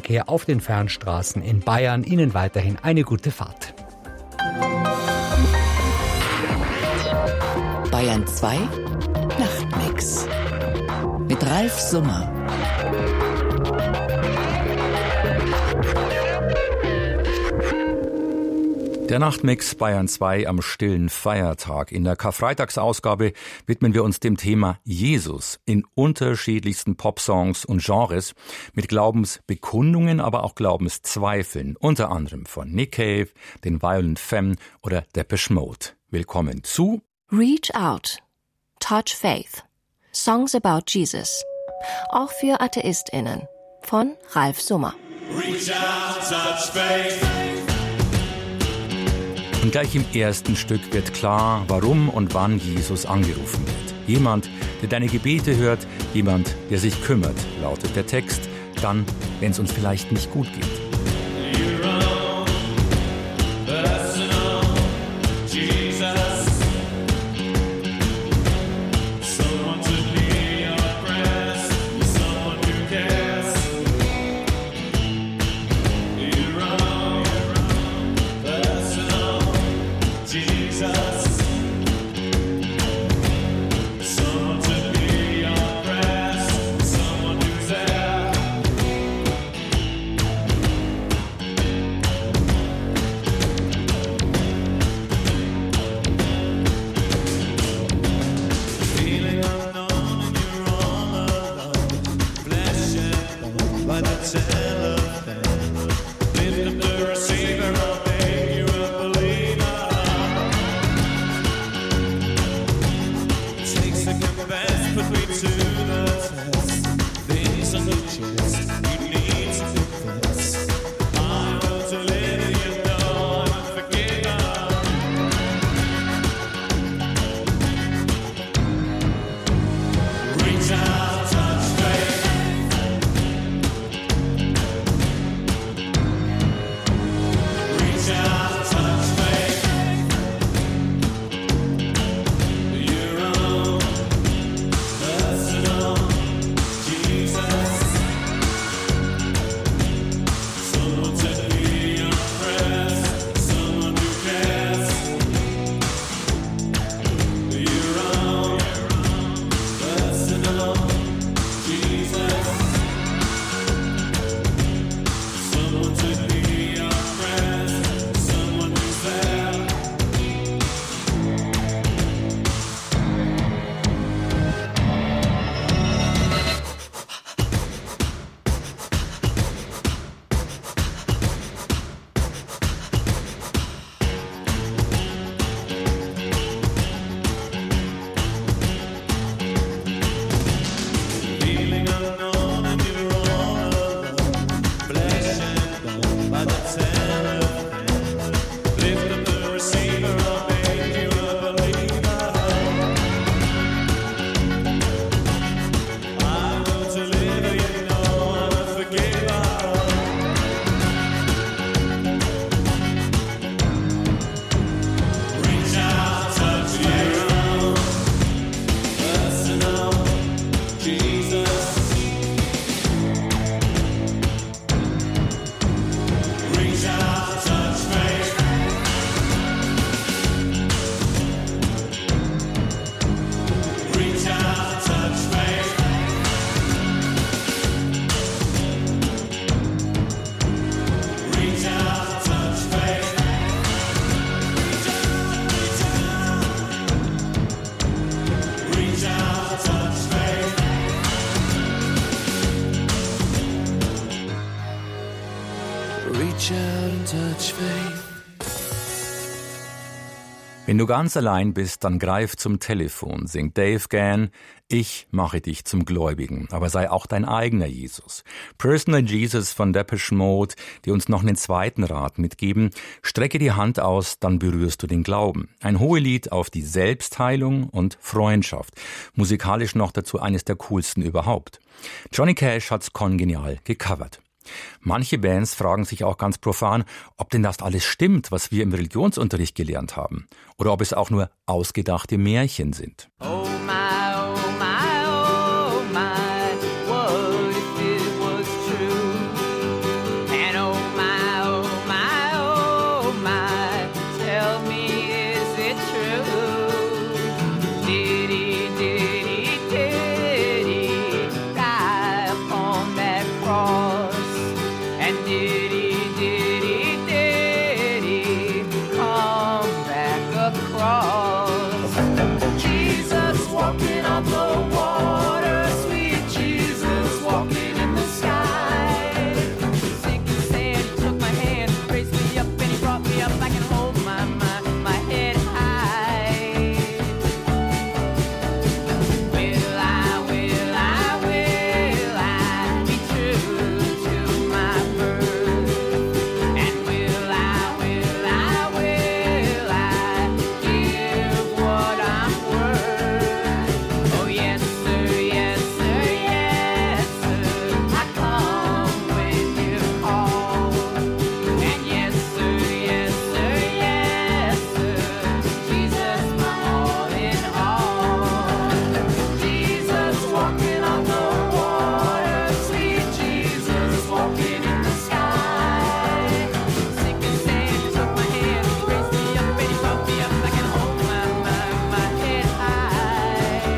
Verkehr auf den Fernstraßen in Bayern. Ihnen weiterhin eine gute Fahrt. Bayern 2 Nachtmix mit Ralf Summer. Der Nachtmix Bayern 2 am stillen Feiertag. In der Karfreitagsausgabe widmen wir uns dem Thema Jesus in unterschiedlichsten Popsongs und Genres mit Glaubensbekundungen, aber auch Glaubenszweifeln, unter anderem von Nick Cave, den Violent Femmes oder Depeche Mode. Willkommen zu Reach Out, Touch Faith, Songs about Jesus, auch für AtheistInnen von Ralf Summer. Reach out, touch faith. Und gleich im ersten Stück wird klar, warum und wann Jesus angerufen wird. Jemand, der deine Gebete hört, jemand, der sich kümmert, lautet der Text. Dann, wenn es uns vielleicht nicht gut geht. Wenn du ganz allein bist, dann greif zum Telefon, singt Dave Gann, ich mache dich zum Gläubigen, aber sei auch dein eigener Jesus. Personal Jesus von Depeche Mode, die uns noch einen zweiten Rat mitgeben, strecke die Hand aus, dann berührst du den Glauben. Ein Hohelied auf die Selbstheilung und Freundschaft. Musikalisch noch dazu eines der coolsten überhaupt. Johnny Cash hat's kongenial gecovert. Manche Bands fragen sich auch ganz profan, ob denn das alles stimmt, was wir im Religionsunterricht gelernt haben. Oder ob es auch nur ausgedachte Märchen sind. Oh my, oh my, oh my, what if it was true? And did he come back across? Jesus walking on the water, sweet Jesus walking in the sky. Sinking sand, he took my hand, raised me up and he brought me up. I can hold my head high. Will I be true to my birth? And will I give what I'm worth? Oh yes sir, yes sir, yes sir, I come when you call. And yes sir, yes sir, yes sir, Jesus my all in all. Jesus walking on the water, sweet Jesus walking in the sky. Sinking sand, took my hand, raised me up and he brought me up. I can hold my head high.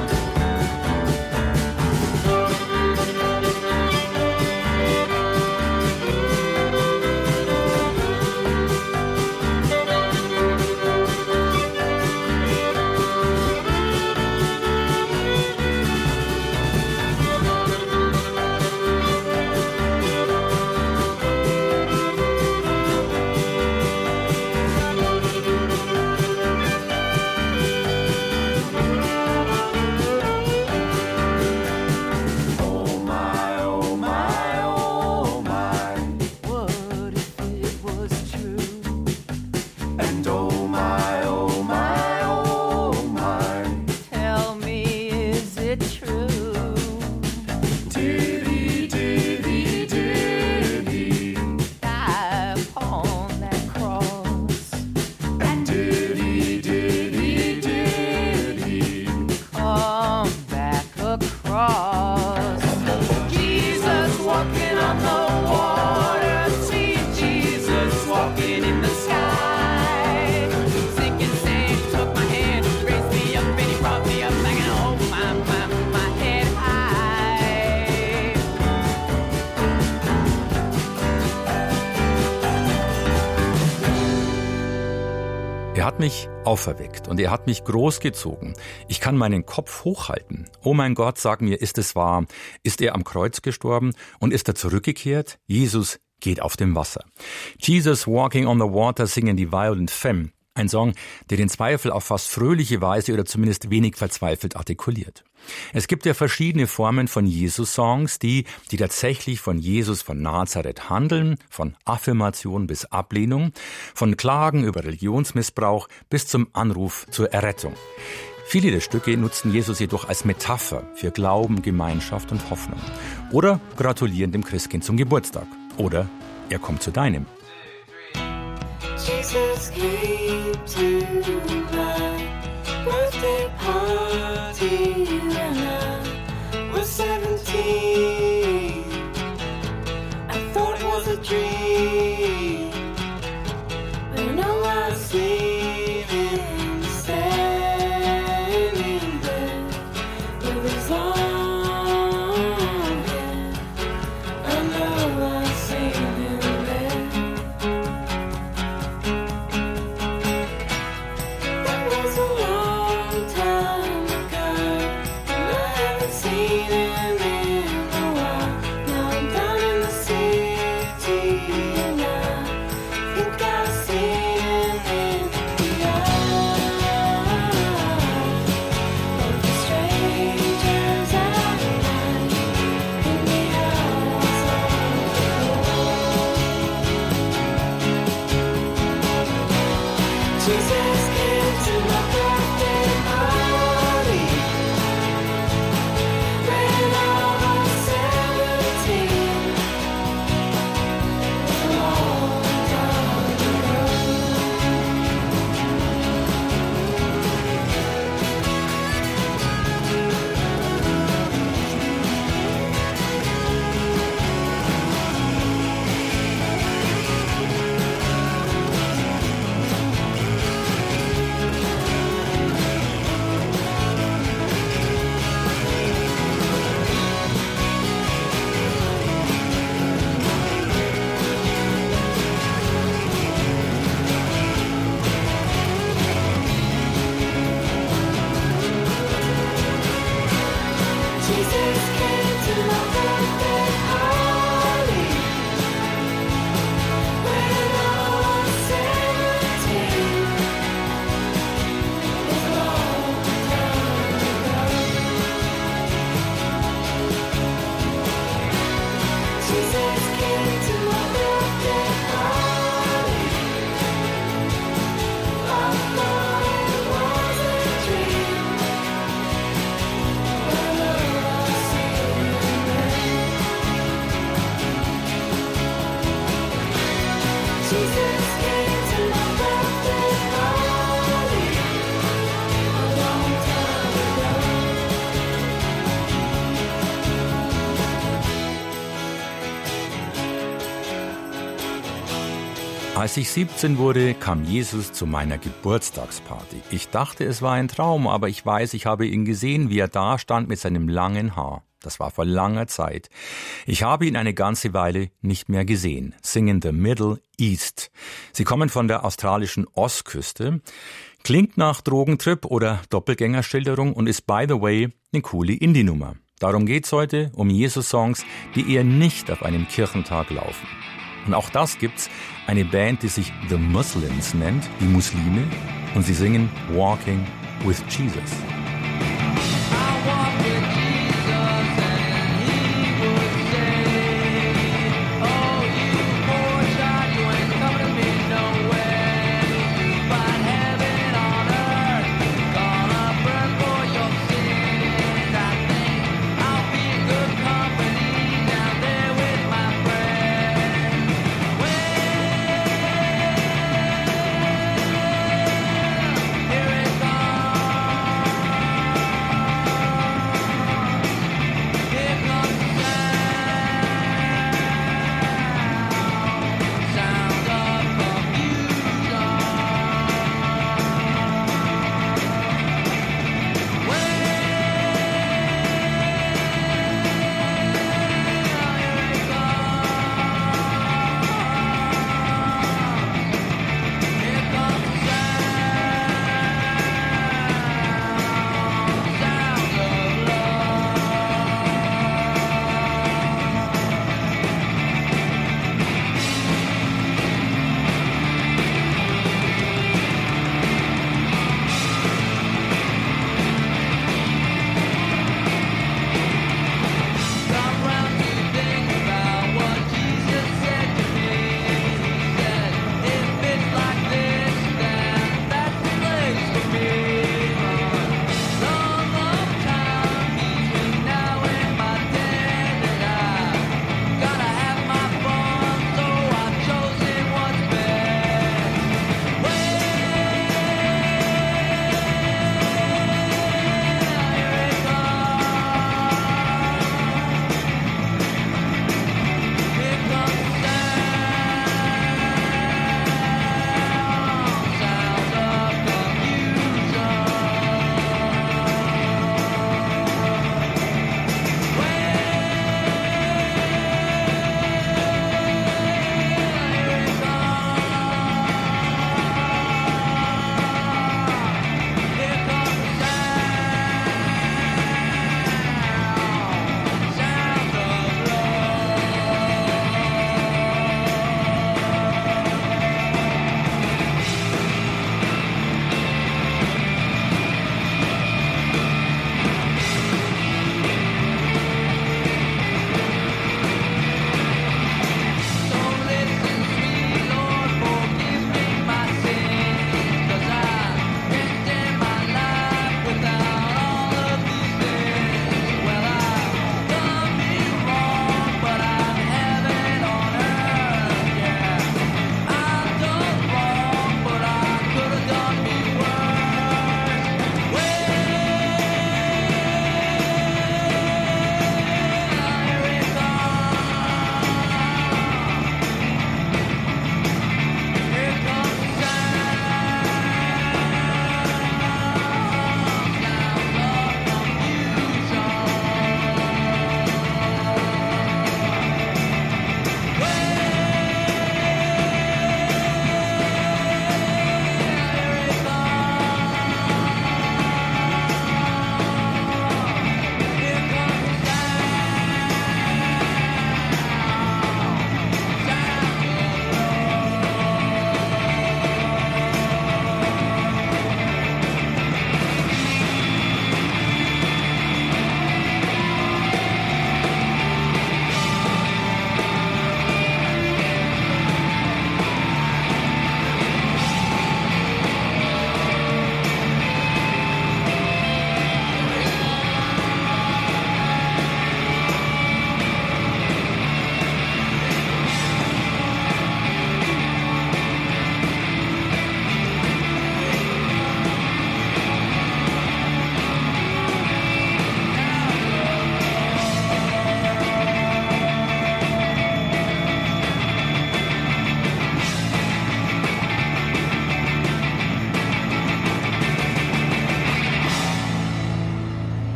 What if it was true? And oh my, Tell me, is it true? did he Die upon that cross. and did he Come back across. Jesus walking on the water, sweet Jesus walking in the sky. Sinking sand, took my hand, raised me up and he brought me up. I can hold my head high. Er hat mich auferweckt und er hat mich großgezogen. Ich kann meinen Kopf hochhalten. Oh mein Gott, sag mir, ist es wahr? Ist er am Kreuz gestorben und ist er zurückgekehrt? Jesus geht auf dem Wasser. Jesus Walking on the Water singen die Violent Femmes. Ein Song, der den Zweifel auf fast fröhliche Weise oder zumindest wenig verzweifelt artikuliert. Es gibt ja verschiedene Formen von Jesus-Songs, die tatsächlich von Jesus von Nazareth handeln, von Affirmation bis Ablehnung, von Klagen über Religionsmissbrauch bis zum Anruf zur Errettung. Viele der Stücke nutzen Jesus jedoch als Metapher für Glauben, Gemeinschaft und Hoffnung. Oder gratulieren dem Christkind zum Geburtstag. Oder er kommt zu deinem. Jesus came to my birthday party when I was 17. I thought it was a dream, but now I see him standing there with his arm there. I know I see him there. That was a long time ago, and I haven't seen him in a while. Now I'm down in the city, and Jesus came to my birthday party a long time ago. Als ich 17 wurde, kam Jesus zu meiner Geburtstagsparty. Ich dachte, es war ein Traum, aber ich weiß, ich habe ihn gesehen, wie er da stand mit seinem langen Haar. Das war vor langer Zeit. Ich habe ihn eine ganze Weile nicht mehr gesehen. Singen the Middle East. Sie kommen von der australischen Ostküste. Klingt nach Drogentrip oder Doppelgängerschilderung und ist, by the way, eine coole Indie-Nummer. Darum geht's heute, um Jesus-Songs, die eher nicht auf einem Kirchentag laufen. Und auch das gibt's, eine Band, die sich The Muslims nennt, die Muslime, und sie singen Walking with Jesus.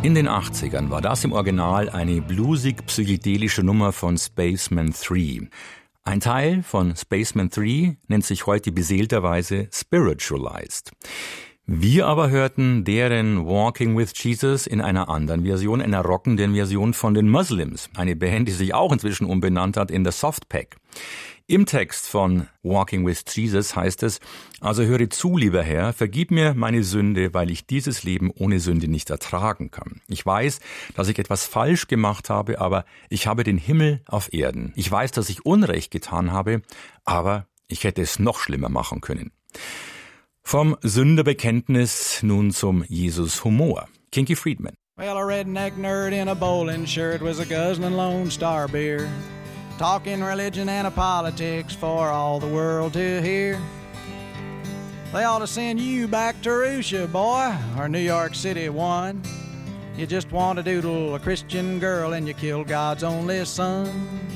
In den 80ern war das im Original eine bluesig-psychedelische Nummer von Spaceman 3. Ein Teil von Spaceman 3 nennt sich heute beseelterweise Spiritualized. Wir aber hörten deren Walking with Jesus in einer anderen Version, einer rockenden Version von den Muslims, eine Band, die sich auch inzwischen umbenannt hat in The Soft Pack. Im Text von Walking with Jesus heißt es: Also höre zu, lieber Herr, vergib mir meine Sünde, weil ich dieses Leben ohne Sünde nicht ertragen kann. Ich weiß, dass ich etwas falsch gemacht habe, aber ich habe den Himmel auf Erden. Ich weiß, dass ich Unrecht getan habe, aber ich hätte es noch schlimmer machen können. Vom Sünderbekenntnis nun zum Jesus-Humor. Kinky Friedman. Well, a redneck nerd in a bowling shirt was a guzzling Lone Star beer, talking religion and politics for all the world to hear. They ought to send you back to Russia, boy, or New York City one. You just want to doodle a Christian girl and you kill God's only son.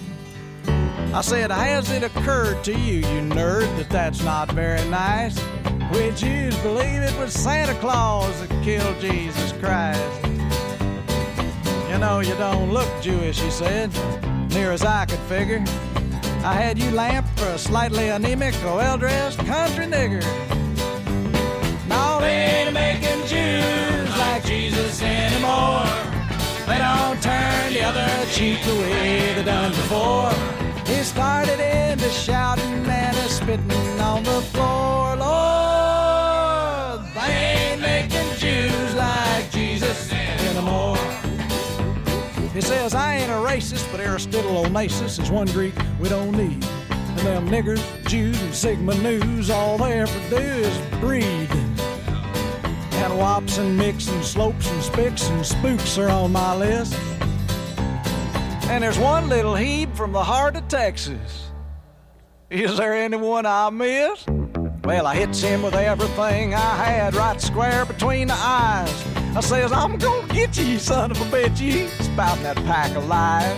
I said, has it occurred to you, you nerd, that that's not very nice? We Jews believe it was Santa Claus that killed Jesus Christ. You know, you don't look Jewish, he said, near as I could figure. I had you lamped for a slightly anemic, well-dressed country nigger. No, they ain't making Jews like Jesus anymore. They don't turn the other cheek the way they done before. He started into shouting and a spitting on the floor. Lord, they ain't making Jews like Jesus anymore. He says, I ain't a racist, but Aristotle Onassis is one Greek we don't need. And them niggers, Jews, and Sigma News, all they ever do is breed. And wops and mix and slopes and spicks and spooks are on my list. And there's one little heap from the heart of Texas. Is there anyone I missed? Well, I hits him with everything I had right square between the eyes. I says, I'm gonna get you, you son of a bitch, you spouting that pack of lies.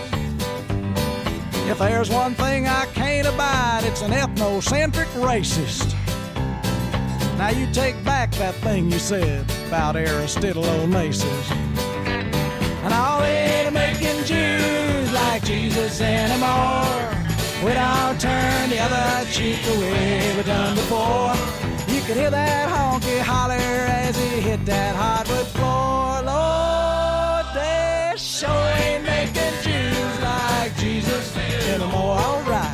If there's one thing I can't abide, it's an ethnocentric racist. Now you take back that thing you said about Aristotle Onassis. And all they ain't making Jews like Jesus anymore. We don't turn the other cheek the way we done before. You could hear that honky holler as he hit that hardwood floor. Lord, they sure ain't making Jews like Jesus anymore. All right.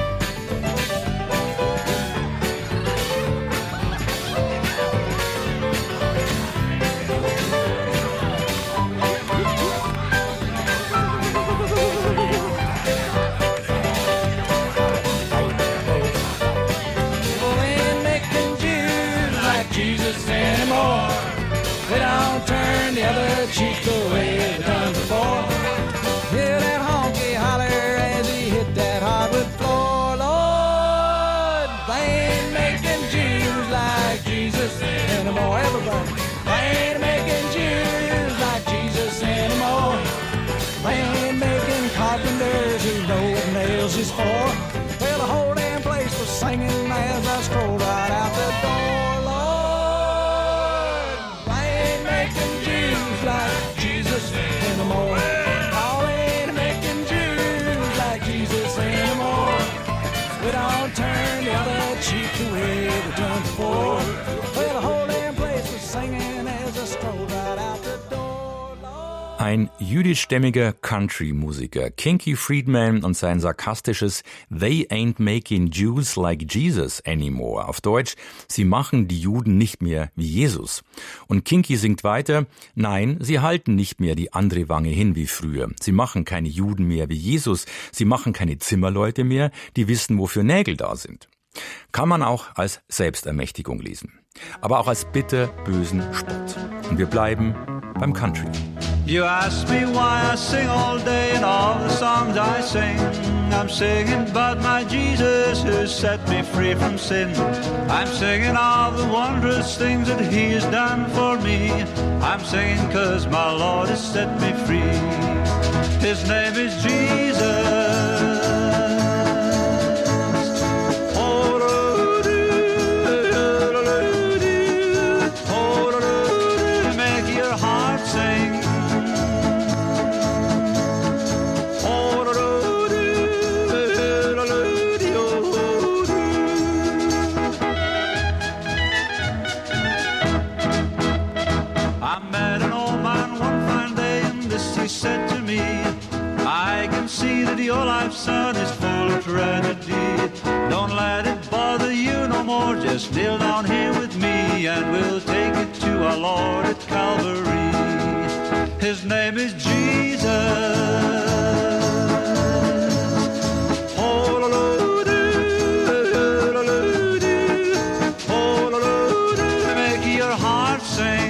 Anymore. We don't turn the other cheek the way we done before. Hear that honky holler as he hit that hardwood floor. Lord, they ain't making Jews like Jesus anymore. Everybody, they ain't making Jews like Jesus anymore. They ain't making carpenters who know what nails is for. Well, the whole damn place was singing as I strolled right out the door. Like Jesus anymore. All ain't making Jews like Jesus anymore. We don't turn the other cheek the way we done before. Well, the whole damn place was singing as I strolled right out the door. Ein jüdischstämmiger Country-Musiker, Kinky Friedman, und sein sarkastisches They ain't making Jews like Jesus anymore. Auf Deutsch, sie machen die Juden nicht mehr wie Jesus. Und Kinky singt weiter, nein, sie halten nicht mehr die andere Wange hin wie früher. Sie machen keine Juden mehr wie Jesus. Sie machen keine Zimmerleute mehr, die wissen, wofür Nägel da sind. Kann man auch als Selbstermächtigung lesen. Aber auch als bitterbösen Spott. Und wir bleiben beim Country. You ask me why I sing all day and all the songs I sing. I'm singing about my Jesus who set me free from sin. I'm singing all the wondrous things that he has done for me. I'm singing 'cause my Lord has set me free. His name is Jesus. Make your heart sing. just kneel down here with me and we'll take it to our Lord at Calvary. His name is Jesus. Oh, make your heart sing.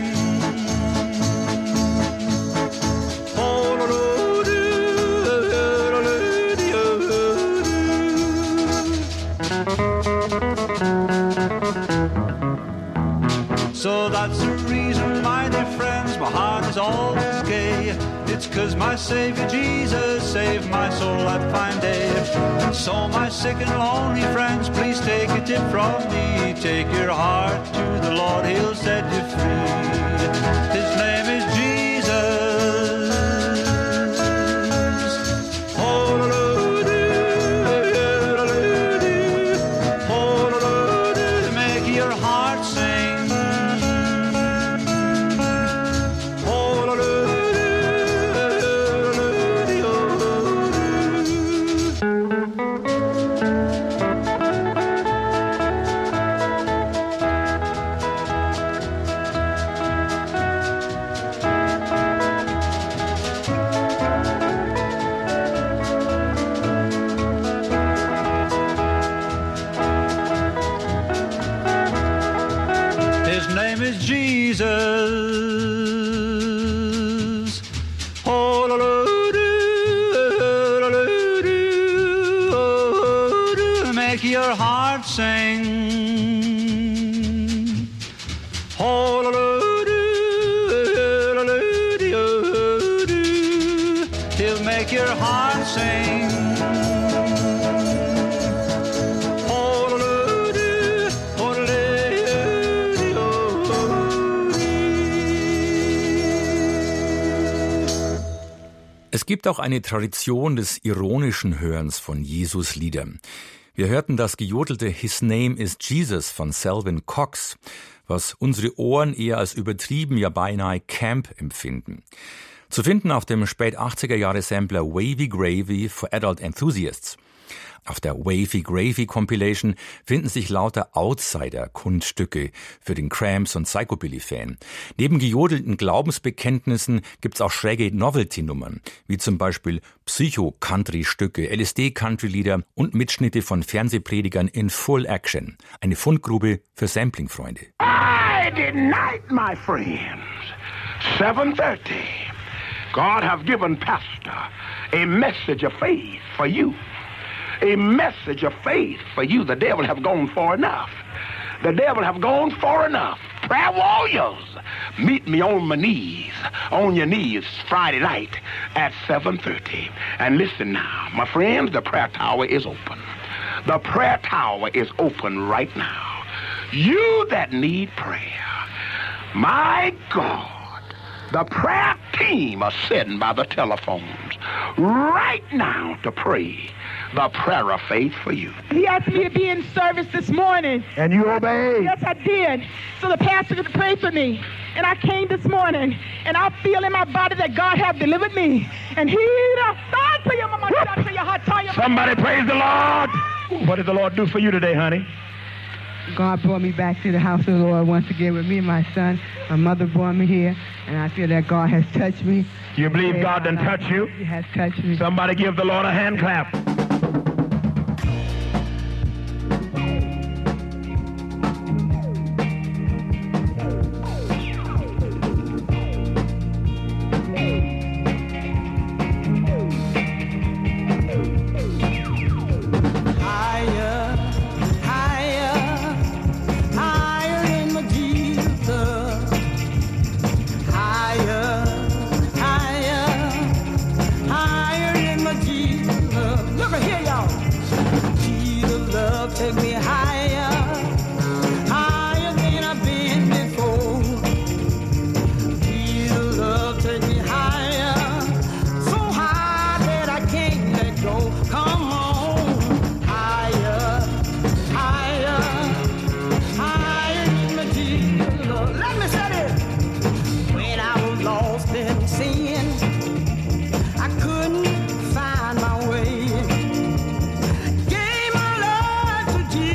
So that's the reason, my dear friends, my heart is always gay. It's 'cause my Savior Jesus saved my soul that fine day. And so my sick and lonely friends, please take a tip from me. Take your heart to the Lord, He'll set you free. His name is Jesus. Oh, make your heart sing. His name is Jesus. Oh, make your heart sing. Oh, he'll make your heart sing. Es gibt auch eine Tradition des ironischen Hörens von Jesus-Liedern. Wir hörten das gejodelte His Name is Jesus von Selwyn Cox, was unsere Ohren eher als übertrieben, ja beinahe Camp empfinden. Zu finden auf dem Spät-80er-Jahre-Sampler Wavy Gravy for Adult Enthusiasts. Auf der Wavy Gravy Compilation finden sich lauter Outsider-Kunststücke für den Cramps- und Psychobilly-Fan. Neben gejodelten Glaubensbekenntnissen gibt's auch schräge Novelty-Nummern, wie zum Beispiel Psycho-Country-Stücke, LSD-Country-Lieder und Mitschnitte von Fernsehpredigern in Full Action. Eine Fundgrube für Sampling-Freunde. Friday night, my friends, 7:30. God have given Pastor a message of faith for you. A message of faith for you. The devil have gone far enough. The devil have gone far enough. Prayer warriors, meet me on my knees, on your knees, Friday night at 7:30. And listen now, my friends, the prayer tower is open. The prayer tower is open right now. You that need prayer, my God, the prayer team are sitting by the telephones right now to pray the prayer of faith for you. He asked me to be in service this morning. And you obeyed? Yes, I did. So the pastor could pray for me. And I came this morning, and I feel in my body that God has delivered me. And somebody praise the Lord. What did the Lord do for you today, honey? God brought me back to the house of the Lord once again with me and my son. My mother brought me here, and I feel that God has touched me. You believe God done touched you? He has touched me. Somebody give the Lord a hand clap. Take me higher, higher than I've been before. Jesus, love, take me higher, so high that I can't let go. Come on, higher, higher, higher than my Jesus, love. Let me say this. When I was lost in sin, I couldn't find my way. Jesus.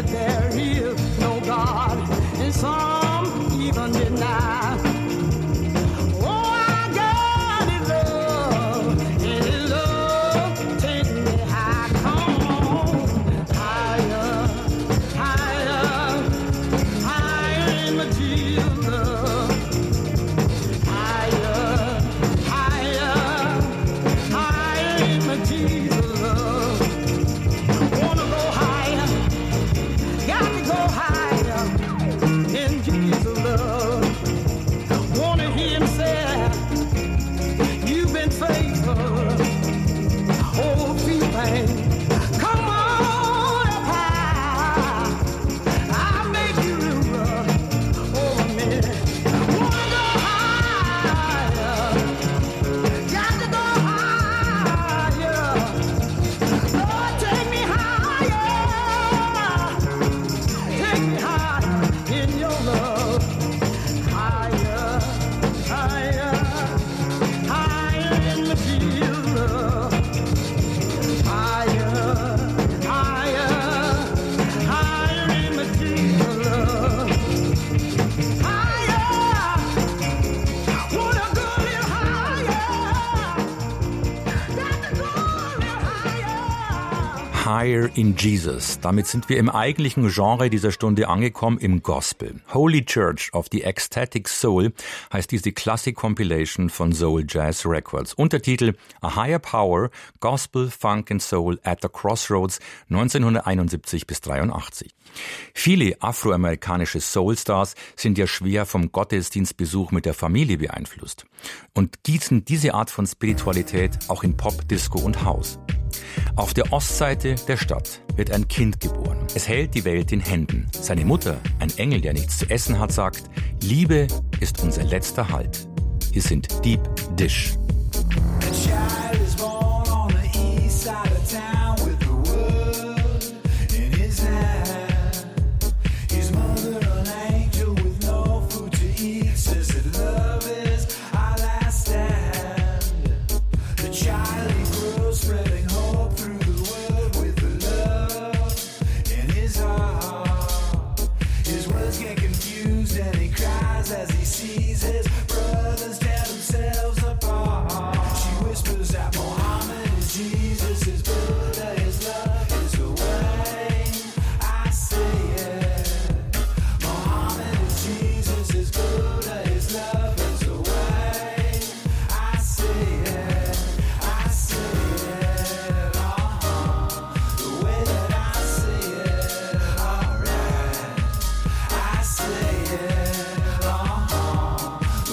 that there is no God, and some even deny. Oh, our God is love, and His love takes me high. Come on, higher, higher, higher in my Jesus love. Higher, higher, higher in my Jesus love. Wanna go higher, got to go higher in Jesus love. Wanna hear Him say, you've been faithful. Oh, few things. Come on up high. I'll make you ruler over me. Wanna go higher, got to go higher. Lord, take me higher in your love. Higher, higher, higher in the field love. Higher, higher, higher in the field love. Higher, wanna go a little higher. Got to go a little higher. Higher in Jesus. Damit sind wir im eigentlichen Genre dieser Stunde angekommen, im Gospel. Holy Church of the Ecstatic Soul heißt diese Classic Compilation von Soul Jazz Records. Untertitel A Higher Power, Gospel, Funk and Soul at the Crossroads 1971 bis 83. Viele afroamerikanische Soulstars sind ja schwer vom Gottesdienstbesuch mit der Familie beeinflusst und gießen diese Art von Spiritualität auch in Pop, Disco und House. Auf der Ostseite der Stadt wird ein Kind geboren. Es hält die Welt in Händen. Seine Mutter, ein Engel, der nichts zu essen hat, sagt, Liebe ist unser letzter Halt. Wir sind Deep Dish. A child is born on the east side of town with the world in his hand. His mother, an angel with no food to eat, says that love is our last stand. The child he grows, spreading hope through the world with the love in his heart. His words get confused and he cries as he sees his brothers tear themselves apart. She whispers that Muhammad is Jesus, his Buddha, his love is the way. I say it. Muhammad is Jesus, his Buddha, his love is the way. I say it. I say it. The way that I say it. Alright. I say it.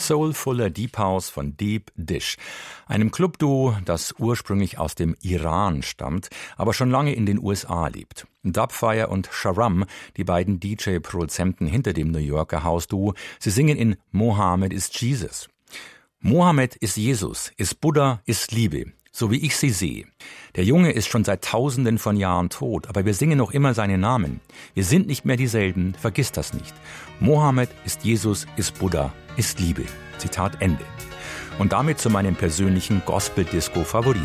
soulfuller Deep House von Deep Dish, einem Clubduo, das ursprünglich aus dem Iran stammt, aber schon lange in den USA lebt. Dubfire und Sharam, die beiden DJ-Produzenten hinter dem New Yorker Hausduo, sie singen in Mohammed ist Jesus. Mohammed ist Jesus, ist Buddha, ist Liebe, so wie ich sie sehe. Der Junge ist schon seit Tausenden von Jahren tot, aber wir singen noch immer seinen Namen. Wir sind nicht mehr dieselben, vergiss das nicht. Mohammed ist Jesus, ist Buddha, ist Liebe. Zitat Ende. Und damit zu meinem persönlichen Gospel-Disco-Favorit.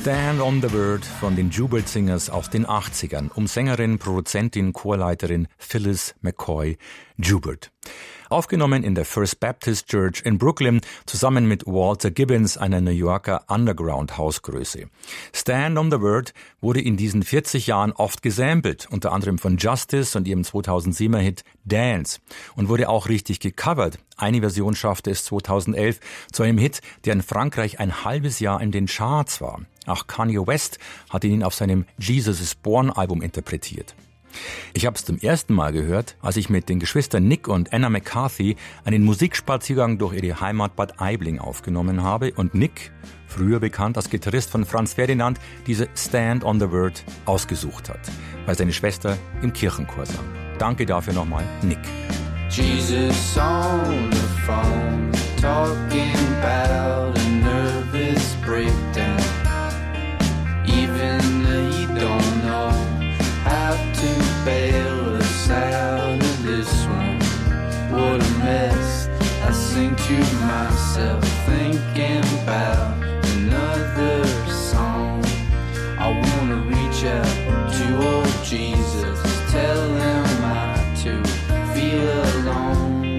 Stand on the Word von den Joubert Singers aus den 80ern um Sängerin, Produzentin, Chorleiterin Phyllis McCoy Joubert. Aufgenommen in der First Baptist Church in Brooklyn zusammen mit Walter Gibbons, einer New Yorker Underground-Hausgröße. Stand on the Word wurde in diesen 40 Jahren oft gesampelt, unter anderem von Justice und ihrem 2007er Hit Dance, und wurde auch richtig gecovert. Eine Version schaffte es 2011 zu einem Hit, der in Frankreich ein halbes Jahr in den Charts war. Auch Kanye West hat ihn auf seinem Jesus is Born Album interpretiert. Ich habe es zum ersten Mal gehört, als ich mit den Geschwistern Nick und Anna McCarthy einen Musikspaziergang durch ihre Heimat Bad Aibling aufgenommen habe und Nick, früher bekannt als Gitarrist von Franz Ferdinand, diese Stand on the Word ausgesucht hat, weil seine Schwester im Kirchenchor sang. Danke dafür nochmal, Nick. Jesus on the phone, talking about a nervous breakdown. Even he don't know how to bail us out of this one. What a mess. I sing to myself, thinking about another song. I wanna reach out to old Jesus, tell him how to feel alone.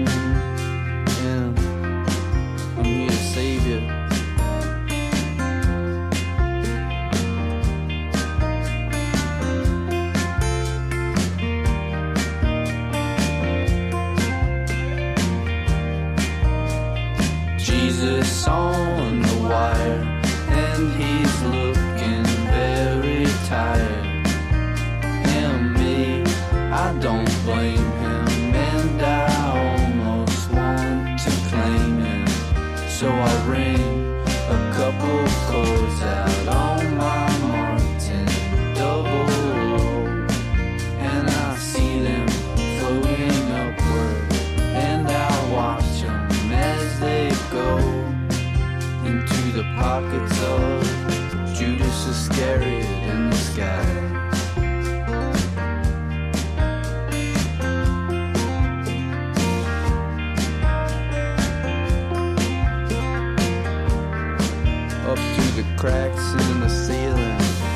Yeah, I'm here to save you. Jesus on the wire, and he's looking very tired. And me, I don't blame him, and I almost want to claim him. So I ring a couple chords out on my Martin double, and I see them floating upward, and I watch them as they go into the pockets of Judas Iscariot in the sky. Up through the cracks in the ceiling.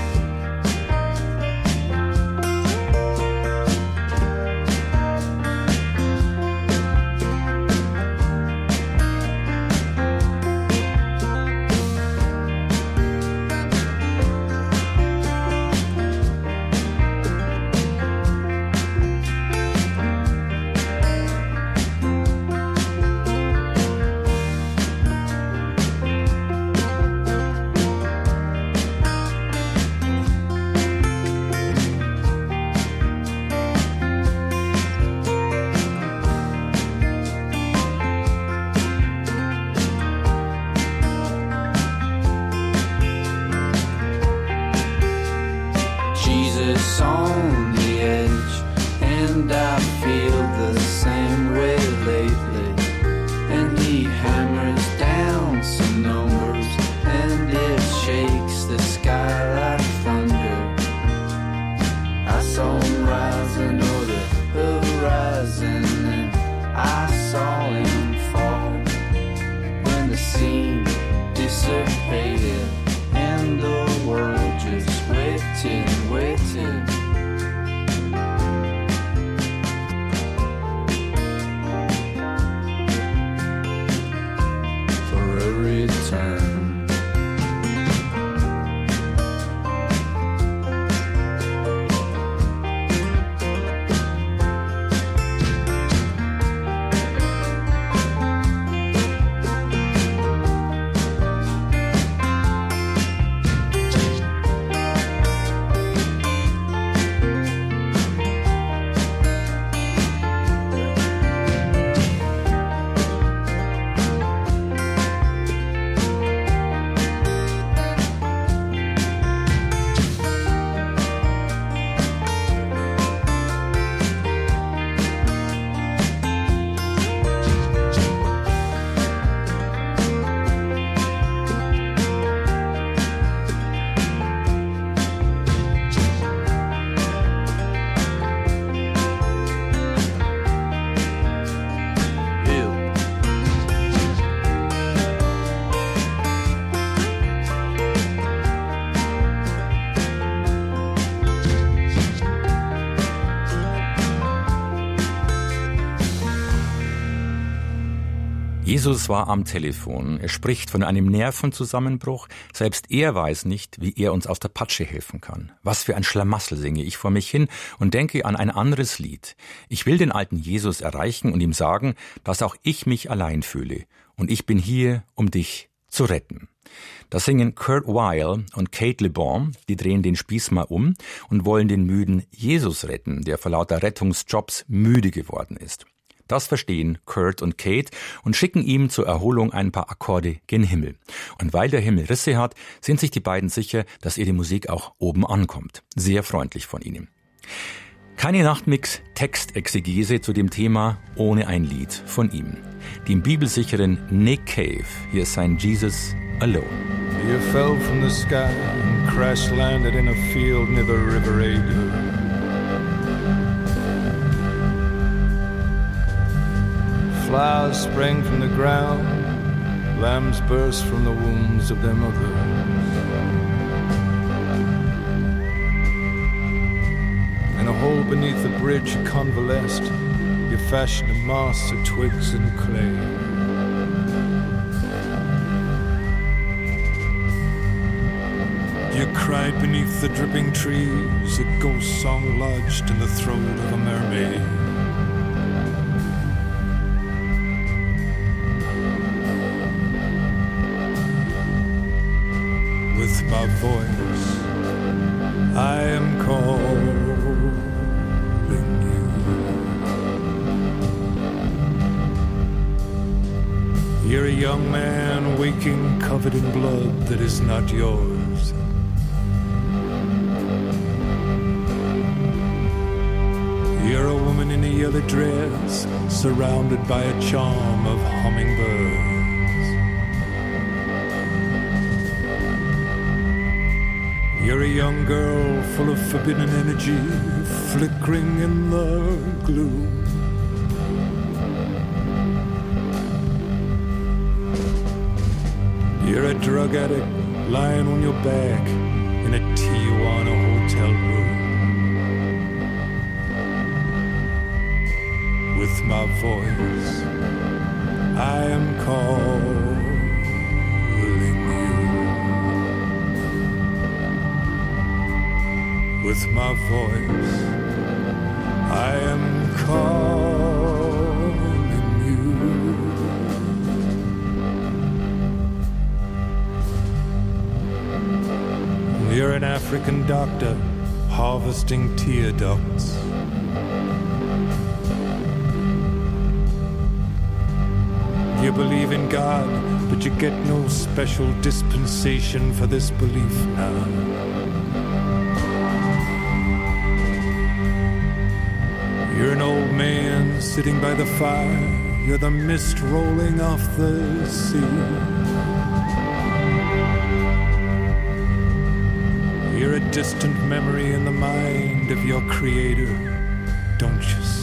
Jesus on the edge, and I feel the same way lately. And he hammers down some numbers, and it shakes the sky like thunder. I saw him rising over the horizon, and I saw him fall when the scene dissipated, and the world just waited and waited. For a return. Jesus war am Telefon. Er spricht von einem Nervenzusammenbruch. Selbst er weiß nicht, wie er uns aus der Patsche helfen kann. Was für ein Schlamassel, singe ich vor mich hin und denke an ein anderes Lied. Ich will den alten Jesus erreichen und ihm sagen, dass auch ich mich allein fühle. Und ich bin hier, um dich zu retten. Da singen Kurt Weill und Kate LeBon, die drehen den Spieß mal um und wollen den müden Jesus retten, der vor lauter Rettungsjobs müde geworden ist. Das verstehen Kurt und Kate und schicken ihm zur Erholung ein paar Akkorde gen Himmel. Und weil der Himmel Risse hat, sind sich die beiden sicher, dass ihr die Musik auch oben ankommt. Sehr freundlich von ihnen. Keine Nachtmix-Textexegese zu dem Thema ohne ein Lied von ihm. Dem bibelsicheren Nick Cave. Hier ist sein Jesus Alone. You fell from the sky and crash landed in a field near the River Ada. Flowers sprang from the ground, lambs burst from the wombs of their mothers. In a hole beneath the bridge you convalesced, you fashioned a mast of twigs and clay. You cried beneath the dripping trees, a ghost song lodged in the throat of a mermaid. With my voice, I am calling you. You're a young man waking covered in blood that is not yours. You're a woman in a yellow dress, surrounded by a charm of hummingbirds. You're a young girl full of forbidden energy, flickering in the gloom. You're a drug addict lying on your back in a Tijuana hotel room. With my voice, I am calling you. With my voice, I am calling you. You're an African doctor harvesting tear ducts. You believe in God, but you get no special dispensation for this belief now. You're an old man sitting by the fire. You're the mist rolling off the sea. You're a distant memory in the mind of your creator, don't you see?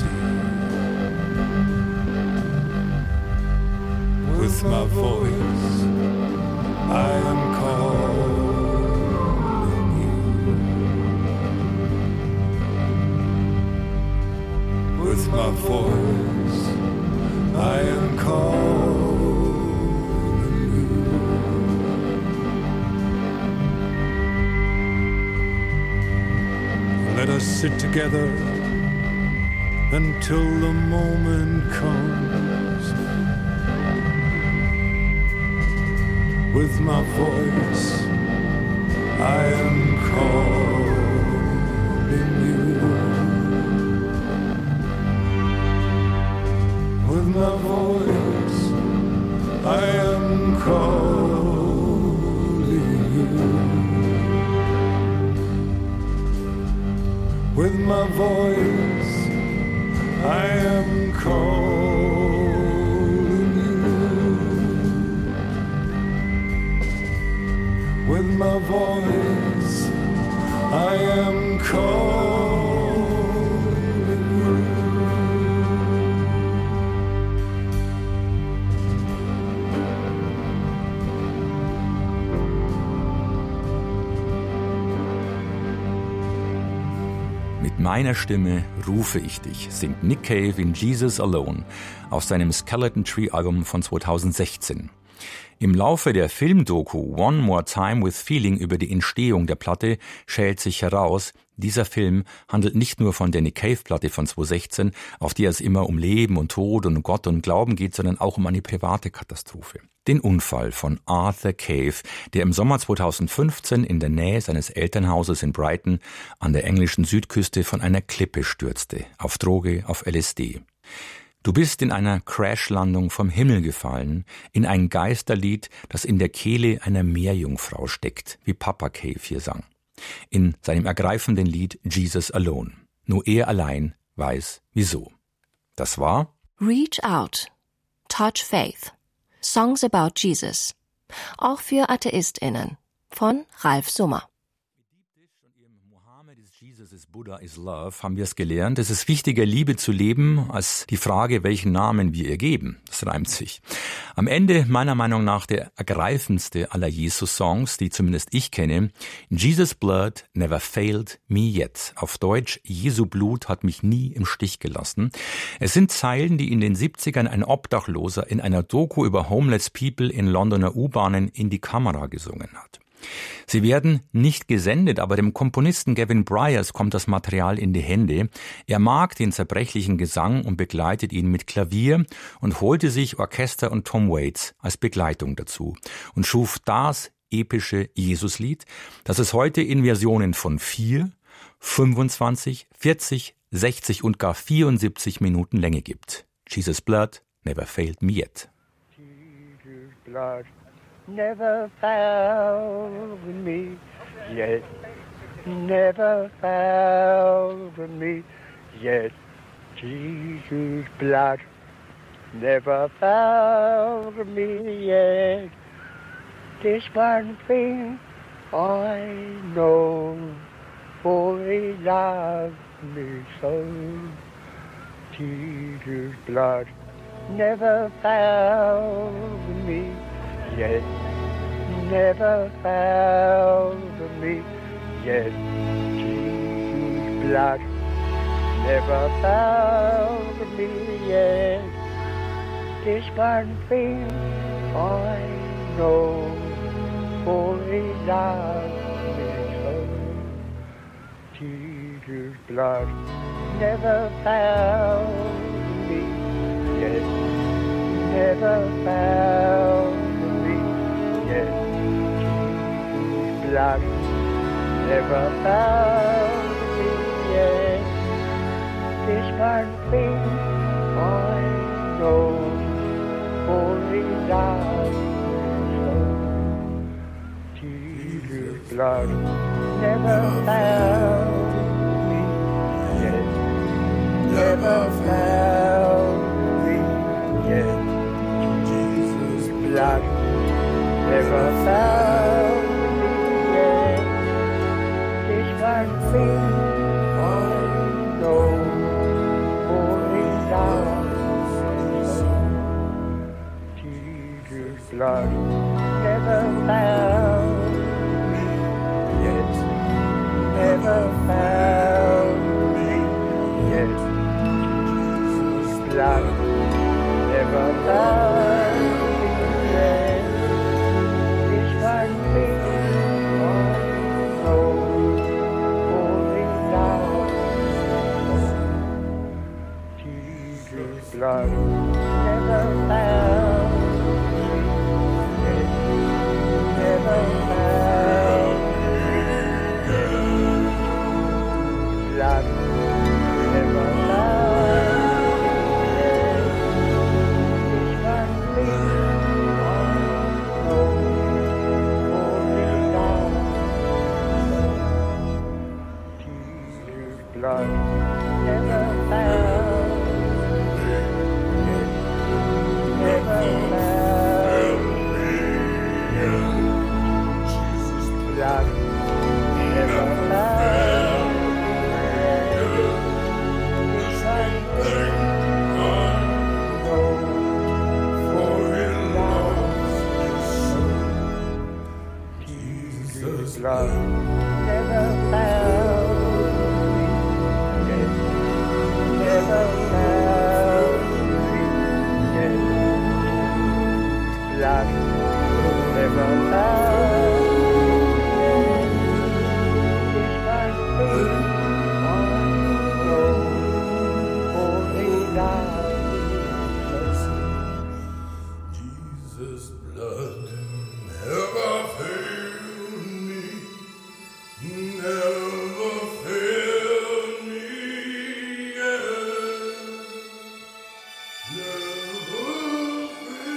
With my voice, I am calling you. With my voice, I am calling you. Let us sit together until the moment comes. With my voice, I am calling you. With my voice, I am calling you. With my voice, I am calling you. With my voice, I am calling you. Mit meiner Stimme rufe ich dich, singt Nick Cave in Jesus Alone aus seinem Skeleton Tree Album von 2016. Im Laufe der Filmdoku One More Time with Feeling über die Entstehung der Platte schält sich heraus, dieser Film handelt nicht nur von der Nick Cave Platte von 2016, auf die es immer um Leben und Tod und Gott und Glauben geht, sondern auch um eine private Katastrophe. Den Unfall von Arthur Cave, der im Sommer 2015 in der Nähe seines Elternhauses in Brighton an der englischen Südküste von einer Klippe stürzte, auf Droge, auf LSD. Du bist in einer Crashlandung vom Himmel gefallen, in ein Geisterlied, das in der Kehle einer Meerjungfrau steckt, wie Papa Cave hier sang. In seinem ergreifenden Lied Jesus Alone. Nur er allein weiß, wieso. Das war Reach Out, Touch Faith, Songs About Jesus. Auch für AtheistInnen von Ralf Summer. Jesus is Buddha is Love, haben wir es gelernt. Es ist wichtiger, Liebe zu leben, als die Frage, welchen Namen wir ihr geben. Das reimt sich. Am Ende, meiner Meinung nach, der ergreifendste aller Jesus-Songs, die zumindest ich kenne, Jesus' Blood never failed me yet. Auf Deutsch, Jesu Blut hat mich nie im Stich gelassen. Es sind Zeilen, die in den 70ern ein Obdachloser in einer Doku über Homeless People in Londoner U-Bahnen in die Kamera gesungen hat. Sie werden nicht gesendet, aber dem Komponisten Gavin Bryars kommt das Material in die Hände. Er mag den zerbrechlichen Gesang und begleitet ihn mit Klavier und holte sich Orchester und Tom Waits als Begleitung dazu und schuf das epische Jesuslied, das es heute in Versionen von 4, 25, 40, 60 und gar 74 Minuten Länge gibt. Jesus' Blood never failed me yet. Jesus' blood never failed me yet, never failed me yet. Jesus' blood never failed me yet. This one thing I know, for he loved me so. Jesus' blood never failed me yet, never failed me yet. Jesus' blood never failed me yet. This one thing I know, for he loved me so. Jesus' blood never failed me yet, never failed yet. Jesus' blood never found me yet. This one thing I know, for he loves me so. Jesus' blood never found me yet, never found me yet. Jesus' blood never found me yet. This one thing I know, for he loves me so. Jesus' blood never found me yet, never found me yet. Jesus' blood never found me yet. One thing I know, for he loves me so. Jesus' blood never found me yet, never found me yet. Blood never found me yet. This one thing I know, blood never found me yet, never found me yet. Jesus' blood never found me yet. This one thing I know, for he loves me so. Jesus' blood never found me Jesus' blood never failed me, never failed me yet. Never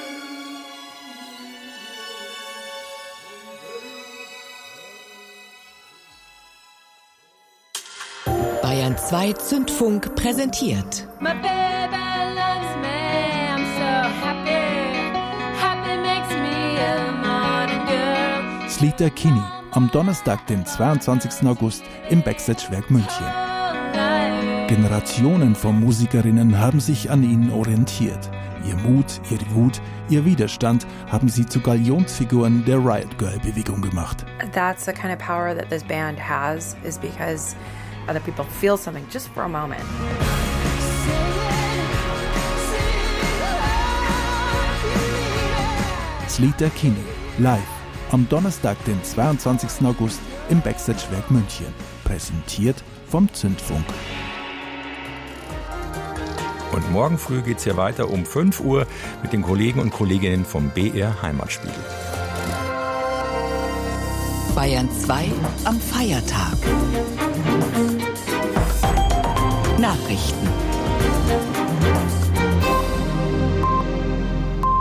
Bayern 2 Zündfunk präsentiert My baby loves me, I'm so happy. Happy makes me a morning girl. Das Lied der Kini am Donnerstag, den 22. August im Backstage-Werk München. Generationen von Musikerinnen haben sich an ihnen orientiert. Ihr Mut, ihre Wut, ihr Widerstand haben sie zu Galionsfiguren der Riot Girl-Bewegung gemacht. That's the kind of power that this band has, is because other people feel something just for a moment. Das Lied der Kini, live, am Donnerstag, den 22. August im Backstage-Werk München. Präsentiert vom Zündfunk. Und morgen früh geht's hier weiter um 5 Uhr mit den Kollegen und Kolleginnen vom BR Heimatspiegel. Bayern 2 am Feiertag. Nachrichten.